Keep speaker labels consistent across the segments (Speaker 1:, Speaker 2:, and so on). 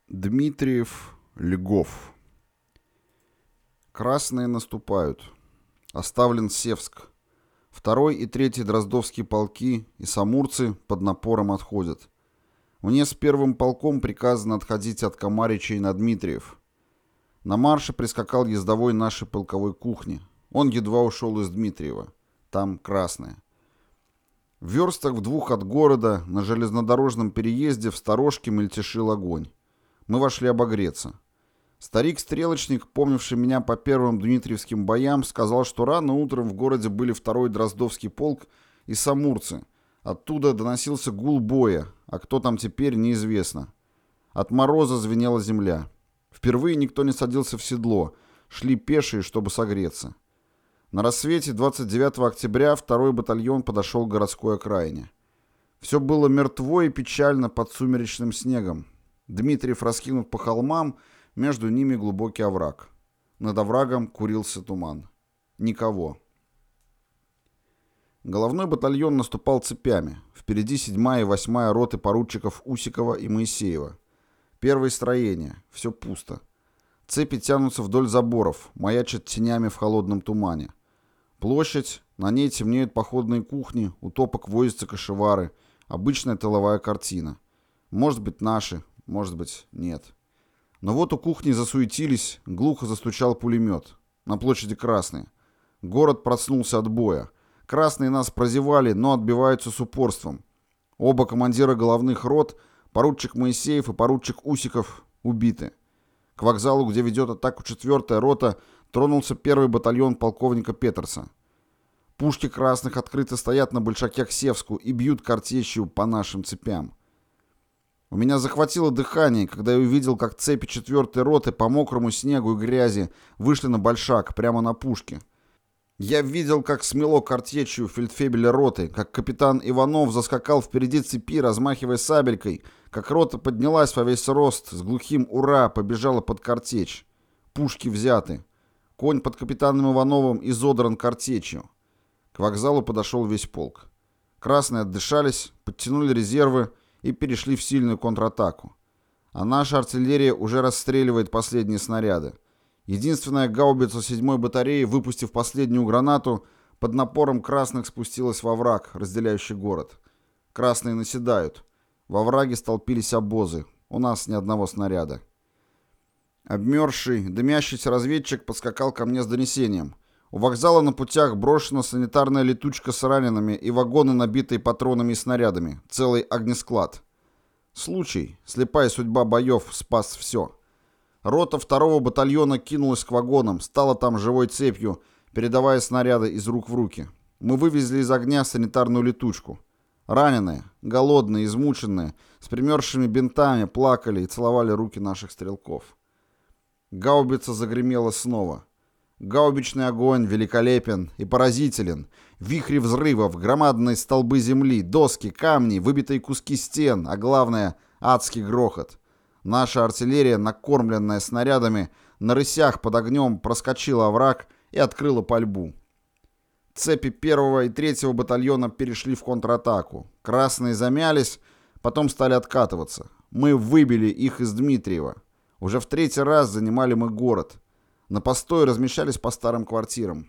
Speaker 1: Дмитриев, Льгов. Красные наступают. Оставлен Севск. Второй и третий Дроздовские полки и самурцы под напором отходят. Мне с первым полком приказано отходить от Комаричей на Дмитриев. На марше прискакал ездовой нашей полковой кухни. Он едва ушел из Дмитриева. Там красные. В верстах в 2 от города на железнодорожном переезде в сторожке мельтешил огонь. Мы вошли обогреться. Старик-стрелочник, помнивший меня по первым дмитриевским боям, сказал, что рано утром в городе были 2-й Дроздовский полк и самурцы. Оттуда доносился гул боя, а кто там теперь, неизвестно. От мороза звенела земля. Впервые никто не садился в седло, шли пешие, чтобы согреться. На рассвете 29 октября 2-й батальон подошел к городской окраине. Все было мертво и печально под сумеречным снегом. Дмитриев раскинут по холмам, между ними глубокий овраг. Над оврагом курился туман. Никого. Головной батальон наступал цепями. Впереди 7-я и 8-я роты поручиков Усикова и Моисеева. Первые строения. Все пусто. Цепи тянутся вдоль заборов, маячат тенями в холодном тумане. Площадь, на ней темнеют походные кухни, у топок возятся кошевары. Обычная тыловая картина. Может быть, наши, может быть, нет. Но вот у кухни засуетились, глухо застучал пулемет. На площади красные. Город проснулся от боя. Красные нас прозевали, но отбиваются с упорством. Оба командира головных рот, поручик Моисеев и поручик Усиков, убиты. К вокзалу, где ведет атаку 4-я рота, тронулся 1-й батальон полковника Петерса. Пушки красных открыто стоят на большаке к Севску и бьют картечью по нашим цепям. У меня захватило дыхание, когда я увидел, как цепи 4-й роты по мокрому снегу и грязи вышли на большак, прямо на пушки. Я видел, как смело картечью фельдфебеля роты, как капитан Иванов заскакал впереди цепи, размахивая сабелькой, как рота поднялась во весь рост, с глухим «Ура!» побежала под картечь. Пушки взяты. Конь под капитаном Ивановым изодран картечью. К вокзалу подошел весь полк. Красные отдышались, подтянули резервы и перешли в сильную контратаку. А наша артиллерия уже расстреливает последние снаряды. Единственная гаубица 7-й батареи, выпустив последнюю гранату, под напором красных спустилась во враг, разделяющий город. Красные наседают. Во враге столпились обозы. У нас ни одного снаряда. Обмерзший, дымящийся разведчик подскакал ко мне с донесением. У вокзала на путях брошена санитарная летучка с ранеными и вагоны, набитые патронами и снарядами. Целый огнесклад. Случай, слепая судьба боев, спас все. Рота 2-го батальона кинулась к вагонам, стала там живой цепью, передавая снаряды из рук в руки. Мы вывезли из огня санитарную летучку. Раненые, голодные, измученные, с примерзшими бинтами, плакали и целовали руки наших стрелков. Гаубица загремела снова. Гаубичный огонь великолепен и поразителен. Вихри взрывов, громадные столбы земли, доски, камни, выбитые куски стен, а главное — адский грохот. Наша артиллерия, накормленная снарядами, на рысях под огнем проскочила овраг и открыла пальбу. Цепи 1-го и 3-го батальона перешли в контратаку. Красные замялись, потом стали откатываться. Мы выбили их из Дмитриева. Уже в 3-й раз занимали мы город. На постой размещались по старым квартирам.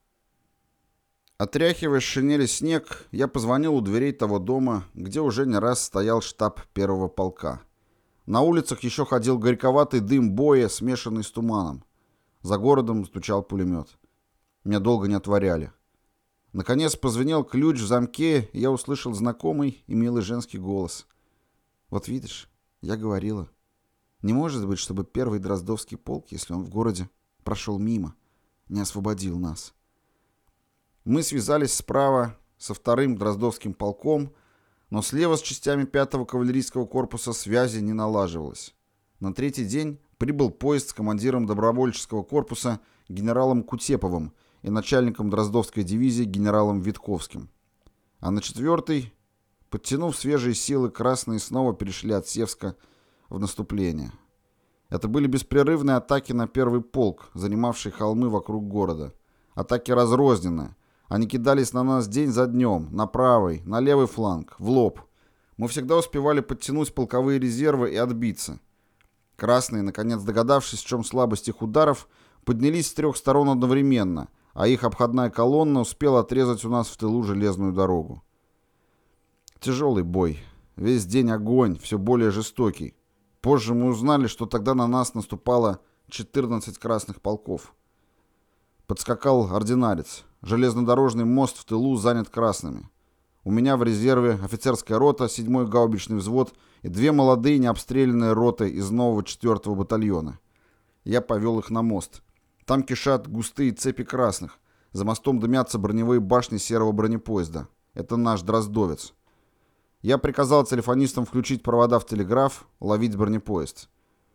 Speaker 1: Отряхивая с шинели снег, я позвонил у дверей того дома, где уже не раз стоял штаб 1-го полка. На улицах еще ходил горьковатый дым боя, смешанный с туманом. За городом стучал пулемет. Меня долго не отворяли. Наконец позвенел ключ в замке, и я услышал знакомый и милый женский голос. «Вот видишь, я говорила. Не может быть, чтобы 1-й Дроздовский полк, если он в городе, прошел мимо, не освободил нас». Мы связались справа со 2-м Дроздовским полком, но слева с частями 5-го кавалерийского корпуса связи не налаживалось. На 3-й день прибыл поезд с командиром добровольческого корпуса генералом Кутеповым и начальником Дроздовской дивизии генералом Витковским. А на 4-й, подтянув свежие силы, красные снова перешли от Севска в наступление. Это были беспрерывные атаки на 1-й полк, занимавший холмы вокруг города. Атаки разрозненные. Они кидались на нас день за днем, на правый, на левый фланг, в лоб. Мы всегда успевали подтянуть полковые резервы и отбиться. Красные, наконец догадавшись, в чем слабость их ударов, поднялись с 3 сторон одновременно, а их обходная колонна успела отрезать у нас в тылу железную дорогу. Тяжелый бой. Весь день огонь, все более жестокий. Позже мы узнали, что тогда на нас наступало 14 красных полков. Подскакал ординарец. Железнодорожный мост в тылу занят красными. У меня в резерве офицерская рота, 7-й гаубичный взвод и 2 молодые необстрелянные роты из нового 4-го батальона. Я повел их на мост. Там кишат густые цепи красных. За мостом дымятся броневые башни серого бронепоезда. Это наш Дроздовец. Я приказал телефонистам включить провода в телеграф, ловить бронепоезд.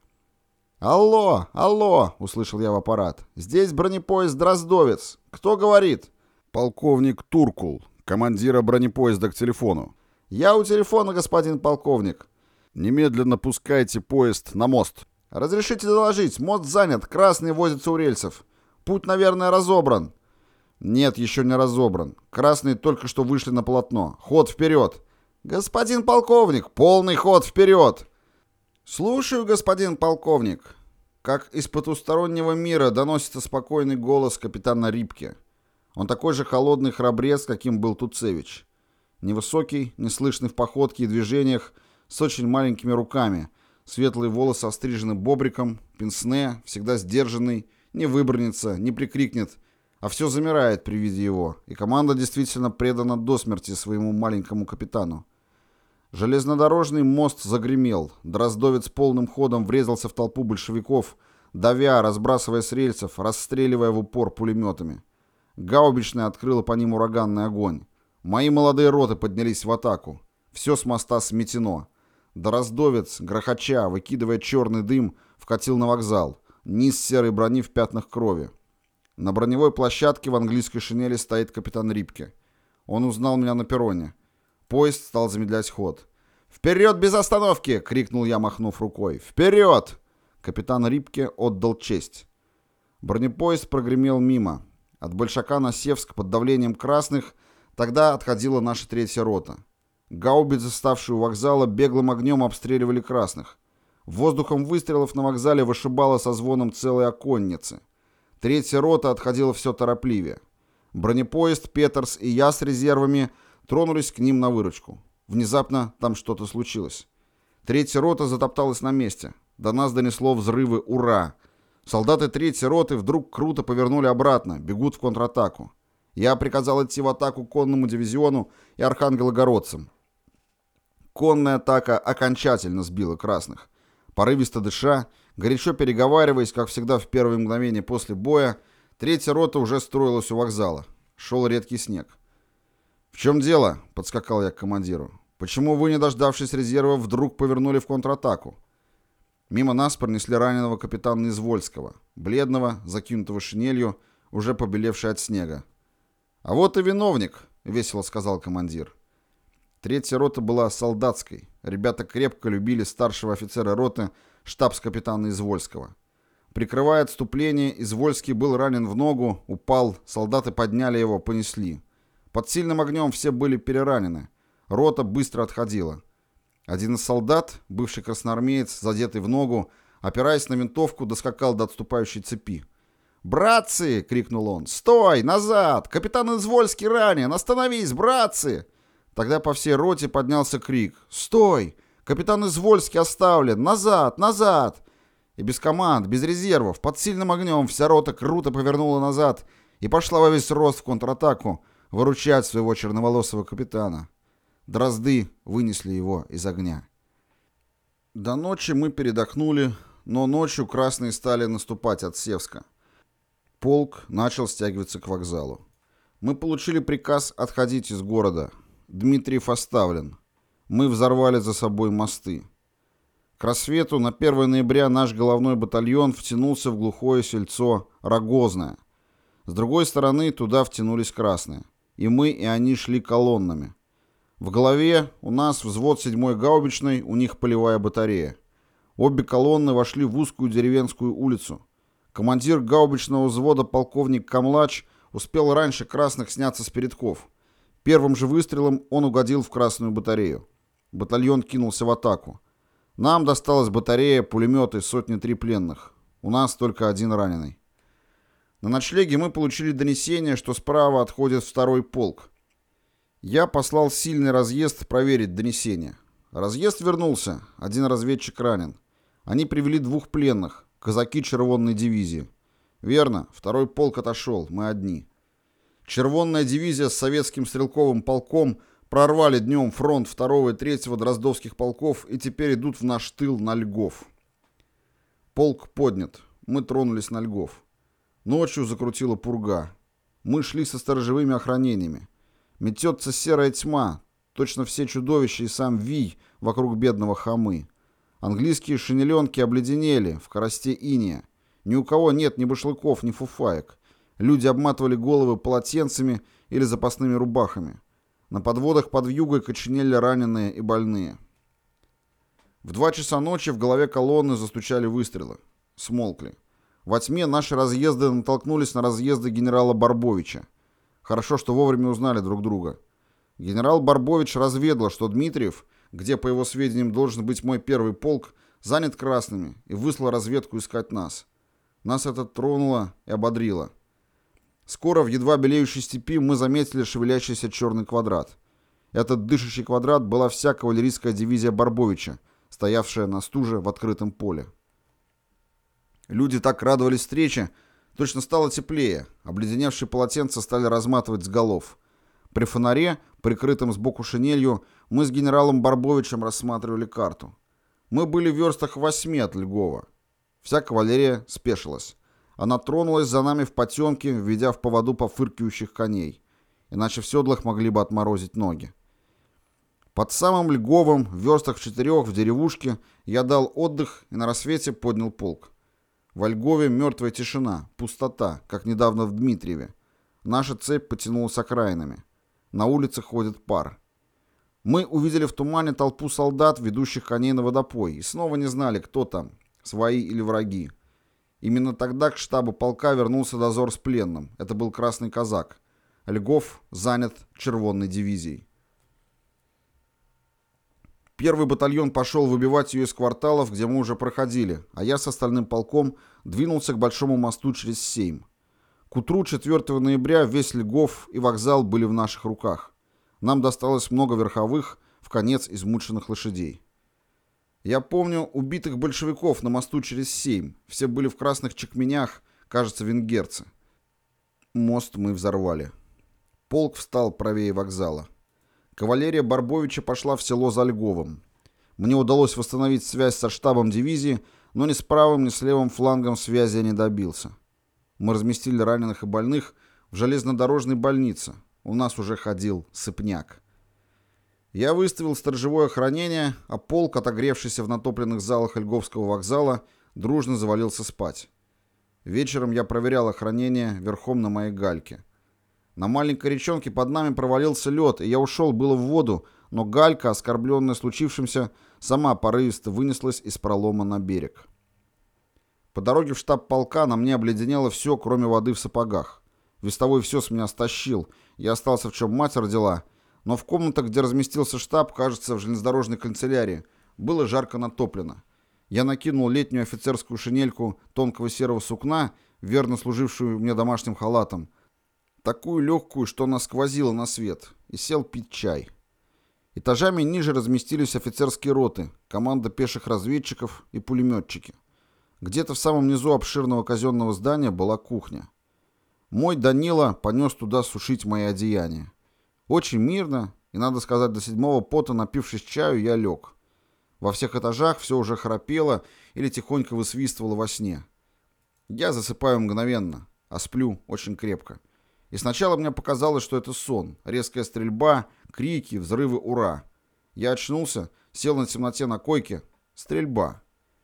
Speaker 1: «Алло, алло!» — услышал я в аппарат. «Здесь бронепоезд Дроздовец. Кто говорит?»
Speaker 2: «Полковник Туркул, командира бронепоезда к телефону».
Speaker 1: «Я у телефона, господин полковник».
Speaker 2: «Немедленно пускайте поезд на мост».
Speaker 1: «Разрешите доложить, мост занят, красные возятся у рельсов. Путь, наверное, разобран». «Нет, еще не разобран. Красные только что вышли на полотно. Ход вперед». «Господин полковник, полный ход вперед!» «Слушаю, господин полковник!» Как из потустороннего мира доносится спокойный голос капитана Рипке. Он такой же холодный храбрец, каким был Туцевич. Невысокий, неслышный в походке и движениях, с очень маленькими руками, светлые волосы острижены бобриком, пенсне, всегда сдержанный, не выбранится, не прикрикнет, а все замирает при виде его, и команда действительно предана до смерти своему маленькому капитану. Железнодорожный мост загремел. Дроздовец полным ходом врезался в толпу большевиков, давя, разбрасывая с рельсов, расстреливая в упор пулеметами. Гаубичная открыла по ним ураганный огонь. Мои молодые роты поднялись в атаку. Все с моста сметено. Дроздовец, грохоча, выкидывая черный дым, вкатил на вокзал. Низ серой брони в пятнах крови. На броневой площадке в английской шинели стоит капитан Рипке. Он узнал меня на перроне. Поезд стал замедлять ход. «Вперед без остановки!» — крикнул я, махнув рукой. «Вперед!» Капитан Рипке отдал честь. Бронепоезд прогремел мимо. От Большака на Севск под давлением красных тогда отходила наша 3-я рота. Гаубицы, ставшие у вокзала, беглым огнем обстреливали красных. Воздухом выстрелов на вокзале вышибало со звоном целые оконницы. 3-я рота отходила все торопливее. Бронепоезд, Петерс и я с резервами тронулись к ним на выручку. Внезапно там что-то случилось. 3-я рота затопталась на месте. До нас донесло взрывы «Ура!». Солдаты 3-й роты вдруг круто повернули обратно, бегут в контратаку. Я приказал идти в атаку конному дивизиону и архангелогородцам. Конная атака окончательно сбила красных. Порывисто дыша, горячо переговариваясь, как всегда в первые мгновения после боя, 3-я рота уже строилась у вокзала. Шел редкий снег. «В чем дело?» — подскакал я к командиру. «Почему вы, не дождавшись резерва, вдруг повернули в контратаку?» Мимо нас пронесли раненого капитана Извольского, бледного, закинутого шинелью, уже побелевший от снега. «А вот и виновник», — весело сказал командир. 3-я рота была солдатской. Ребята крепко любили старшего офицера роты, штабс-капитана Извольского. Прикрывая отступление, Извольский был ранен в ногу, упал, солдаты подняли его, понесли. Под сильным огнем все были переранены. Рота быстро отходила. Один из солдат, бывший красноармеец, задетый в ногу, опираясь на винтовку, доскакал до отступающей цепи. «Братцы!» — крикнул он. «Стой! Назад! Капитан Извольский ранен! Остановись, братцы!» Тогда по всей роте поднялся крик. «Стой! Капитан Извольский оставлен! Назад! Назад!» И без команд, без резервов, под сильным огнем вся рота круто повернула назад и пошла во весь рост в контратаку, выручать своего черноволосого капитана. Дрозды вынесли его из огня. До ночи мы передохнули, но ночью красные стали наступать от Севска. Полк начал стягиваться к вокзалу. Мы получили приказ отходить из города. Дмитриев оставлен. Мы взорвали за собой мосты. К рассвету на 1 ноября наш головной батальон втянулся в глухое сельцо Рогозное. С другой стороны туда втянулись красные. И мы, и они шли колоннами. В голове у нас взвод 7-й гаубичной, у них полевая батарея. Обе колонны вошли в узкую деревенскую улицу. Командир гаубичного взвода полковник Камлач успел раньше красных сняться с передков. Первым же выстрелом он угодил в красную батарею. Батальон кинулся в атаку. Нам досталась батарея, пулеметы, сотни 3 пленных. У нас только 1 раненый. На ночлеге мы получили донесение, что справа отходит 2-й полк. Я послал сильный разъезд проверить донесение. Разъезд вернулся, 1 разведчик ранен. Они привели 2 пленных, казаки Червонной дивизии. Верно, 2-й полк отошел, мы одни. Червонная дивизия с советским стрелковым полком прорвали днем фронт 2-го и 3-го Дроздовских полков и теперь идут в наш тыл на Льгов. Полк поднят. Мы тронулись на Льгов. Ночью закрутила пурга. Мы шли со сторожевыми охранениями. Метется серая тьма, точно все чудовища и сам Вий вокруг бедного Хамы. Английские шинеленки обледенели в коросте иния. Ни у кого нет ни башлыков, ни фуфаек. Люди обматывали головы полотенцами или запасными рубахами. На подводах под вьюгой коченели раненые и больные. В 2 часа ночи в голове колонны застучали выстрелы. Смолкли. Во тьме наши разъезды натолкнулись на разъезды генерала Барбовича. Хорошо, что вовремя узнали друг друга. Генерал Барбович разведал, что Дмитриев, где, по его сведениям, должен быть мой 1-й полк, занят красными, и выслал разведку искать нас. Нас это тронуло и ободрило. Скоро в едва белеющей степи мы заметили шевелящийся черный квадрат. Этот дышащий квадрат была вся кавалерийская дивизия Барбовича, стоявшая на стуже в открытом поле. Люди так радовались встрече, точно стало теплее, обледеневшие полотенца стали разматывать с голов. При фонаре, прикрытом сбоку шинелью, мы с генералом Барбовичем рассматривали карту. Мы были в верстах 8 от Льгова. Вся кавалерия спешилась. Она тронулась за нами в потемке, введя в поводу пофыркивающих коней. Иначе в седлах могли бы отморозить ноги. Под самым Льговом, в верстах в 4 в деревушке, я дал отдых и на рассвете поднял полк. Во Льгове мертвая тишина, пустота, как недавно в Дмитриеве. Наша цепь потянулась окраинами. На улицах ходит пар. Мы увидели в тумане толпу солдат, ведущих коней на водопой, и снова не знали, кто там, свои или враги. Именно тогда к штабу полка вернулся дозор с пленным. Это был красный казак. Льгов занят Червонной дивизией. 1-й батальон пошел выбивать ее из кварталов, где мы уже проходили, а я с остальным полком двинулся к Большому мосту через Сейм. К утру 4 ноября весь Льгов и вокзал были в наших руках. Нам досталось много верховых, вконец измученных лошадей. Я помню убитых большевиков на мосту через Сейм. Все были в красных чекменях, кажется, венгерцы. Мост мы взорвали. Полк встал правее вокзала. Кавалерия Барбовича пошла в село за Льговом. Мне удалось восстановить связь со штабом дивизии, но ни с правым, ни с левым флангом связи я не добился. Мы разместили раненых и больных в железнодорожной больнице. У нас уже ходил сыпняк. Я выставил сторожевое охранение, а полк, отогревшийся в натопленных залах Льговского вокзала, дружно завалился спать. Вечером я проверял охранение верхом на моей гальке. На маленькой речонке под нами провалился лед, и я ушел было в воду, но галька, оскорбленная случившимся, сама порывисто вынеслась из пролома на берег. По дороге в штаб полка на мне обледенело все, кроме воды в сапогах. Вестовой все с меня стащил, я остался в чем мать родила, но в комнатах, где разместился штаб, кажется, в железнодорожной канцелярии, было жарко натоплено. Я накинул летнюю офицерскую шинельку тонкого серого сукна, верно служившую мне домашним халатом, такую легкую, что она сквозила на свет, и сел пить чай. Этажами ниже разместились офицерские роты, команда пеших разведчиков и пулеметчики. Где-то в самом низу обширного казенного здания была кухня. Мой Данила понес туда сушить мои одеяния. Очень мирно, и, надо сказать, до 7-го пота, напившись чаю, я лег. Во всех этажах все уже храпело или тихонько высвистывало во сне. Я засыпаю мгновенно, а сплю очень крепко. И сначала мне показалось, что это сон, резкая стрельба, крики, взрывы «Ура!». Я очнулся, сел на темноте на койке. Стрельба.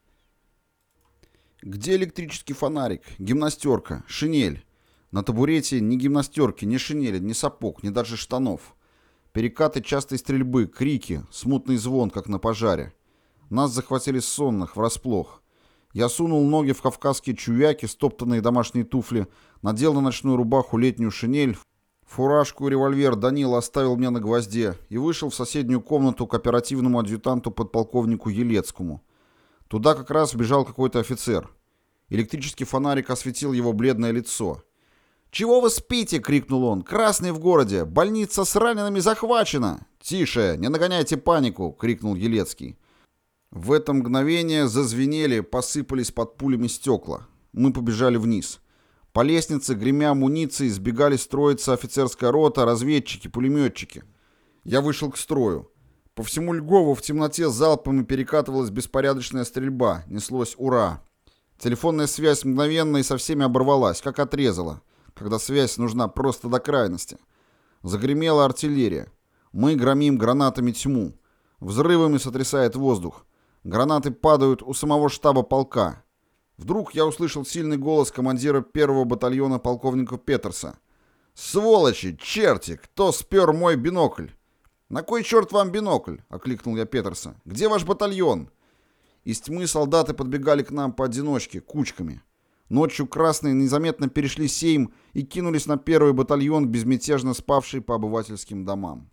Speaker 1: Где электрический фонарик, гимнастерка, шинель? На табурете ни гимнастерки, ни шинели, ни сапог, ни даже штанов. Перекаты частой стрельбы, крики, смутный звон, как на пожаре. Нас захватили сонных, врасплох. Я сунул ноги в кавказские чувяки, стоптанные домашние туфли, надел на ночную рубаху летнюю шинель, Фуражку и револьвер Данила оставил мне на гвозде и вышел в соседнюю комнату к оперативному адъютанту подполковнику Елецкому. Туда как раз вбежал какой-то офицер. Электрический фонарик осветил его бледное лицо. «Чего вы спите?» — крикнул он. «Красный в городе! Больница с ранеными захвачена!» «Тише! Не нагоняйте панику!» — крикнул Елецкий. В это мгновение зазвенели, посыпались под пулями стекла. Мы побежали вниз. По лестнице, гремя амуницией, сбегали строиться офицерская рота, разведчики, пулеметчики. Я вышел к строю. По всему Льгову в темноте залпами перекатывалась беспорядочная стрельба. Неслось «Ура!». Телефонная связь мгновенно и со всеми оборвалась, как отрезала, когда связь нужна просто до крайности. Загремела артиллерия. Мы громим гранатами тьму. Взрывами сотрясает воздух. Гранаты падают у самого штаба полка. Вдруг я услышал сильный голос командира первого батальона полковника Петерса. «Сволочи! Черти! Кто спер мой бинокль?» «На кой черт вам бинокль?» — окликнул я Петерса. «Где ваш батальон?» Из тьмы солдаты подбегали к нам поодиночке, кучками. Ночью красные незаметно перешли Сейм и кинулись на первый батальон, безмятежно спавший по обывательским домам.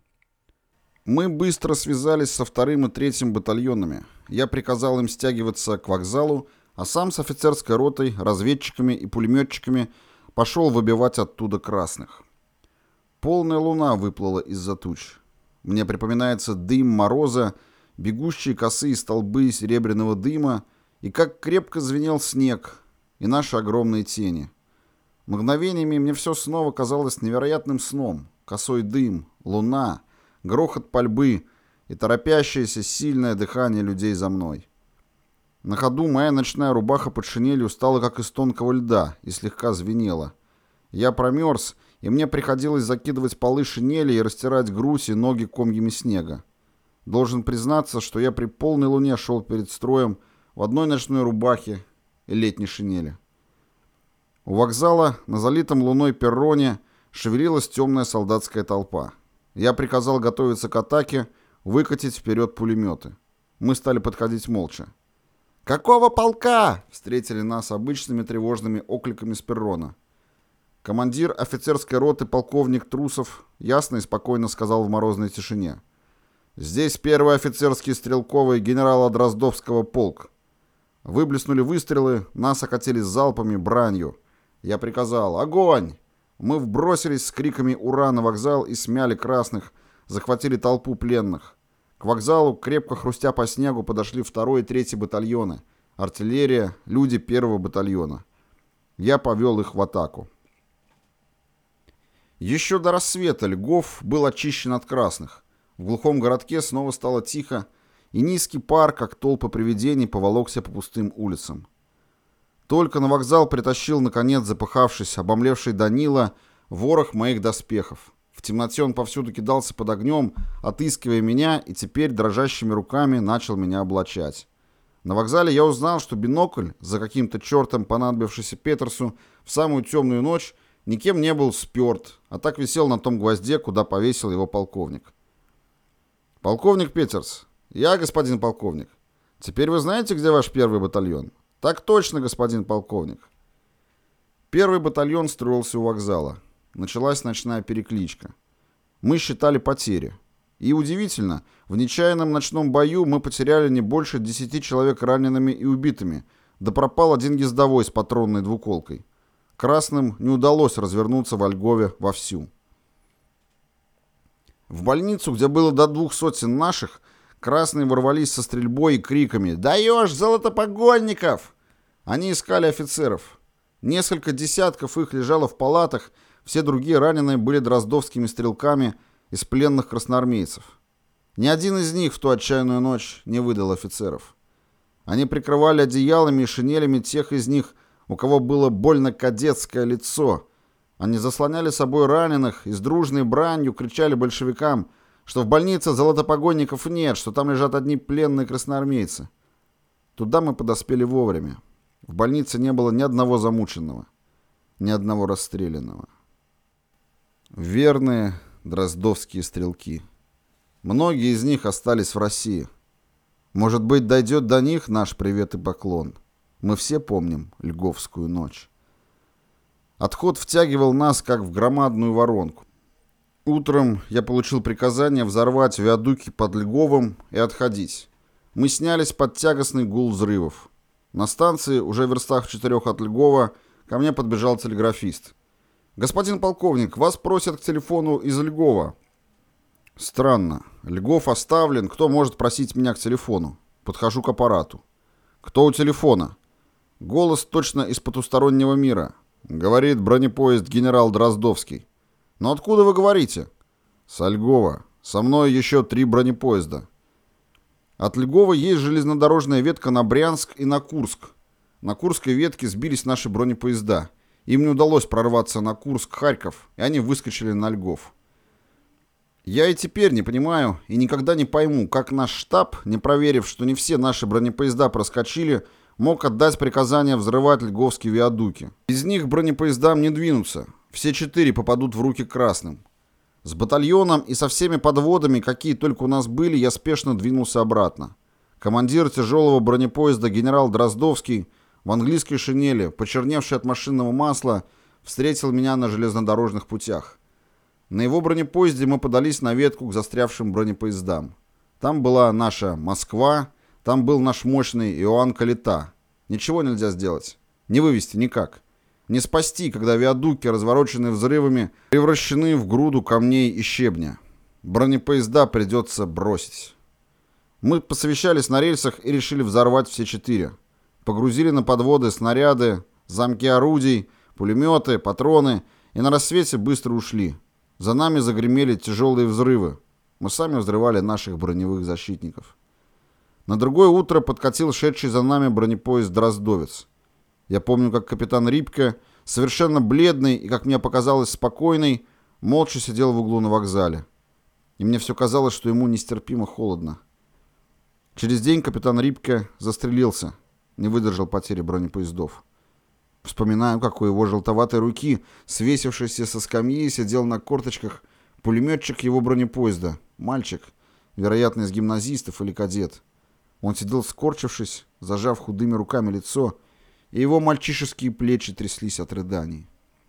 Speaker 1: Мы быстро связались со вторым и третьим батальонами. Я приказал им стягиваться к вокзалу, а сам с офицерской ротой, разведчиками и пулеметчиками пошел выбивать оттуда красных. Полная луна выплыла из-за туч. Мне припоминается дым мороза, бегущие косые столбы серебряного дыма, и как крепко звенел снег, и наши огромные тени. Мгновениями мне все снова казалось невероятным сном. Косой дым, луна, грохот пальбы и торопящееся сильное дыхание людей за мной. На ходу моя ночная рубаха под шинелью стала как из тонкого льда и слегка звенела. Я промерз, и мне приходилось закидывать полы шинели и растирать грудь и ноги комьями снега. Должен признаться, что я при полной луне шел перед строем в одной ночной рубахе и летней шинели. У вокзала на залитом луной перроне шевелилась темная солдатская толпа. Я приказал готовиться к атаке, выкатить вперед пулеметы. Мы стали подходить молча. «Какого полка?» — встретили нас обычными тревожными окликами с перрона. Командир офицерской роты полковник Трусов ясно и спокойно сказал в морозной тишине. «Здесь первый офицерский стрелковый генерала Дроздовского полк». Выблеснули выстрелы, нас окатили залпами, бранью. Я приказал «Огонь!». Мы вбросились с криками «Ура!» на вокзал и смяли красных, захватили толпу пленных. К вокзалу, крепко хрустя по снегу, подошли 2-й и 3-й батальоны, артиллерия, люди 1-го батальона. Я повел их в атаку. Еще до рассвета Льгов был очищен от красных. В глухом городке снова стало тихо, и низкий пар, как толпа привидений, поволокся по пустым улицам. Только на вокзал притащил, наконец, запыхавшись, обомлевший Данила, ворох моих доспехов. В темноте он повсюду кидался под огнем, отыскивая меня, и теперь дрожащими руками начал меня облачать. На вокзале я узнал, что бинокль, за каким-то чертом понадобившийся Петерсу, в самую темную ночь никем не был сперт, а так висел на том гвозде, куда повесил его полковник. «Полковник Петерс, я, господин полковник. Теперь вы знаете, где ваш 1-й батальон?» «Так точно, господин полковник». 1-й батальон строился у вокзала. Началась ночная перекличка. Мы считали потери. И удивительно, в нечаянном ночном бою мы потеряли не больше 10 человек ранеными и убитыми, да пропал один ездовой с патронной двуколкой. Красным не удалось развернуться во Льгове вовсю. В больницу, где было до 200 наших, красные ворвались со стрельбой и криками «Даешь, золотопогонников!». Они искали офицеров. Несколько десятков их лежало в палатах, все другие раненые были дроздовскими стрелками из пленных красноармейцев. Ни один из них в ту отчаянную ночь не выдал офицеров. Они прикрывали одеялами и шинелями тех из них, у кого было больно кадетское лицо. Они заслоняли собой раненых и с дружной бранью кричали большевикам, что в больнице золотопогонников нет, что там лежат одни пленные красноармейцы. Туда мы подоспели вовремя. В больнице не было ни одного замученного, ни одного расстрелянного. Верные дроздовские стрелки. Многие из них остались в России. Может быть, дойдет до них наш привет и поклон. Мы все помним Льговскую ночь. Отход втягивал нас, как в громадную воронку. Утром я получил приказание взорвать виадуки под Льговом и отходить. Мы снялись под тягостный гул взрывов. На станции, уже в верстах в 4 от Льгова, ко мне подбежал телеграфист. «Господин полковник, вас просят к телефону из Льгова». Странно. Льгов оставлен, кто может просить меня к телефону? Подхожу к аппарату. «Кто у телефона?» Голос точно из потустороннего мира. Говорит бронепоезд генерал Дроздовский. «Но откуда вы говорите?» «С Льгова. Со мной еще 3 бронепоезда». От Льгова есть железнодорожная ветка на Брянск и на Курск. На Курской ветке сбились наши бронепоезда. Им не удалось прорваться на Курск-Харьков, и они выскочили на Льгов. Я и теперь не понимаю и никогда не пойму, как наш штаб, не проверив, что не все наши бронепоезда проскочили, мог отдать приказание взрывать льговские виадуки. Из них бронепоездам не двинуться. Все 4 попадут в руки красным. С батальоном и со всеми подводами, какие только у нас были, я спешно двинулся обратно. Командир тяжелого бронепоезда генерал Дроздовский в английской шинели, почерневший от машинного масла, встретил меня на железнодорожных путях. На его бронепоезде мы подались на ветку к застрявшим бронепоездам. Там была наша Москва, там был наш мощный Иоанн Калита. Ничего нельзя сделать. Не вывести никак. Не спасти, когда виадуки, развороченные взрывами, превращены в груду камней и щебня. Бронепоезда придется бросить. Мы посовещались на рельсах и решили взорвать все 4. Погрузили на подводы снаряды, замки орудий, пулеметы, патроны и на рассвете быстро ушли. За нами загремели тяжелые взрывы. Мы сами взрывали наших броневых защитников. На другое утро подкатил шедший за нами бронепоезд «Дроздовец». Я помню, как капитан Рипке, совершенно бледный и, как мне показалось, спокойный, молча сидел в углу на вокзале. И мне все казалось, что ему нестерпимо холодно. Через день капитан Рипке застрелился, не выдержал потери бронепоездов. Вспоминаю, как у его желтоватой руки, свесившийся со скамьи, сидел на корточках пулеметчик его бронепоезда, мальчик, вероятно, из гимназистов или кадет. Он сидел скорчившись, зажав худыми руками лицо, и его мальчишеские плечи тряслись от рыданий.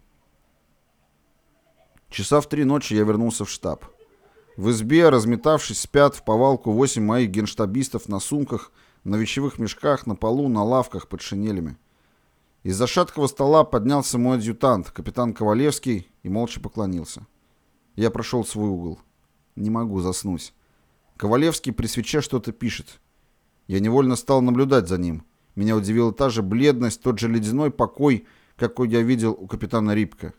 Speaker 1: Часа в 3 ночи я вернулся в штаб. В избе, разметавшись, спят в повалку 8 моих генштабистов на сумках, на вещевых мешках, на полу, на лавках под шинелями. Из-за шаткого стола поднялся мой адъютант, капитан Ковалевский, и молча поклонился. Я прошел свой угол. Не могу заснуть. Ковалевский при свече что-то пишет. Я невольно стал наблюдать за ним. Меня удивила та же бледность, тот же ледяной покой, какой я видел у капитана Рипке.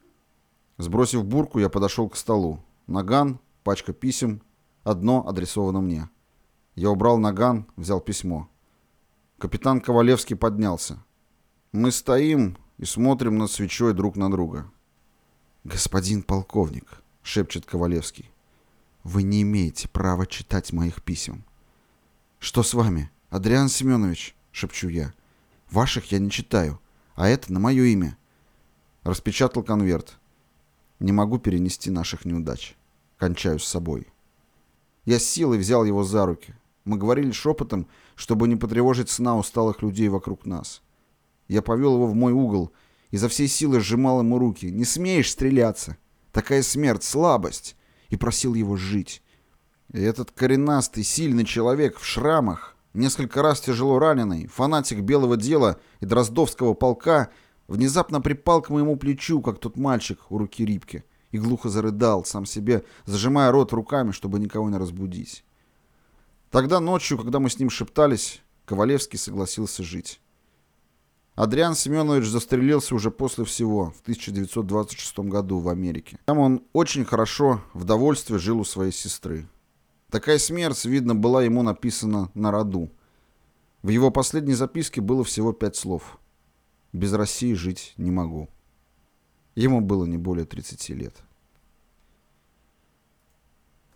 Speaker 1: Сбросив бурку, я подошел к столу. Наган, пачка писем, одно адресовано мне. Я убрал наган, взял письмо. Капитан Ковалевский поднялся. Мы стоим и смотрим над свечой друг на друга. «Господин полковник», — шепчет Ковалевский, — «вы не имеете права читать моих писем». «Что с вами, Адриан Семенович?» — шепчу я. «Ваших я не читаю, а это на мое имя». Распечатал конверт. Не могу перенести наших неудач. Кончаю с собой. Я с силой взял его за руки. Мы говорили шепотом, чтобы не потревожить сна усталых людей вокруг нас. Я повел его в мой угол, изо всей силы сжимал ему руки. «Не смеешь стреляться! Такая смерть, слабость!» И просил его жить. И этот коренастый, сильный человек в шрамах, несколько раз тяжело раненый, фанатик белого дела и Дроздовского полка, внезапно припал к моему плечу, как тот мальчик у руки Рипке, и глухо зарыдал, сам себе, зажимая рот руками, чтобы никого не разбудить. Тогда ночью, когда мы с ним шептались, Ковалевский согласился жить. Адриан Семенович застрелился уже после всего, в 1926 году в Америке. Там он очень хорошо, в довольстве жил у своей сестры. Такая смерть, видно, была ему написана на роду. В его последней записке было всего 5 слов. «Без России жить не могу». Ему было не более 30 лет.